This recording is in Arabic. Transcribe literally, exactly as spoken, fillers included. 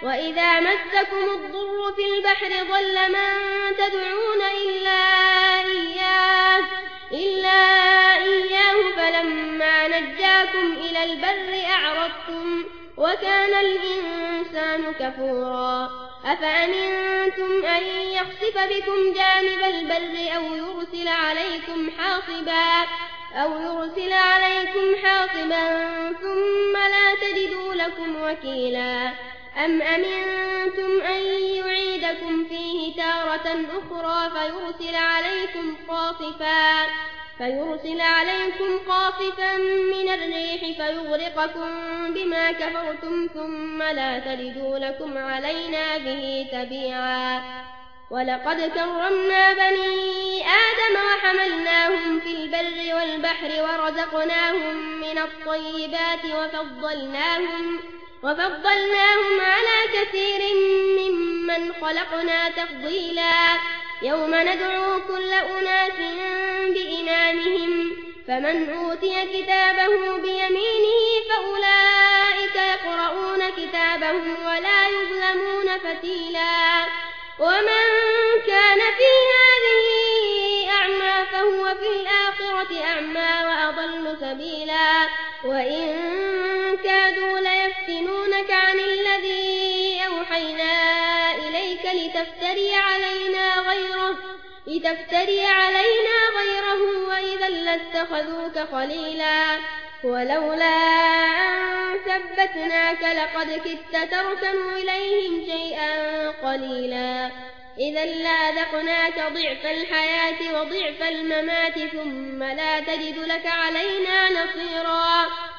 وإذا مسكم الضر في البحر ضل من تدعون إلا إياه, إلا إياه فلما نجاكم إلى البر أعرضتم وكان الإنسان كفورا أفأمنتم أن يخسف بكم جانب البر أو يرسل عليكم حاصبا أو يرسل عليكم حاصبا ثم لا تجدوا لكم وكيلا أم أمنتم أن يعيدكم فيه تارة أخرى فيرسل عليكم قاصفا فيرسل عليكم قاصفا من الريح فيغرقكم بما كفرتم ثم لا تجدوا لكم علينا به تبيعا ولقد كرمنا بني آدم وحملناهم في البر والبحر ورزقناهم من الطيبات وفضلناهم, وفضلناهم على كثير ممن خلقنا تفضيلا يوم ندعو كل أناس بإمامهم فمن أوتي كتابه بيمينه فأولئك يقرؤون كتابهم ولا يظلمون فتيلا ومن كان في هذه أعمى فهو في الآخرة أعمى وأضل سبيلا وإن كادوا ليفتنونك عن الذي أوحينا إليك لتفتري علينا غيره لتفتري علينا غيره وإذا لاتخذوك خليلا ولولا أن ثبتناك لقد كدت تركن إليهم شيئا قليلا إذا لأذقناك ضعف الحياة وضعف الممات ثم لا تجد لك علينا نصيرا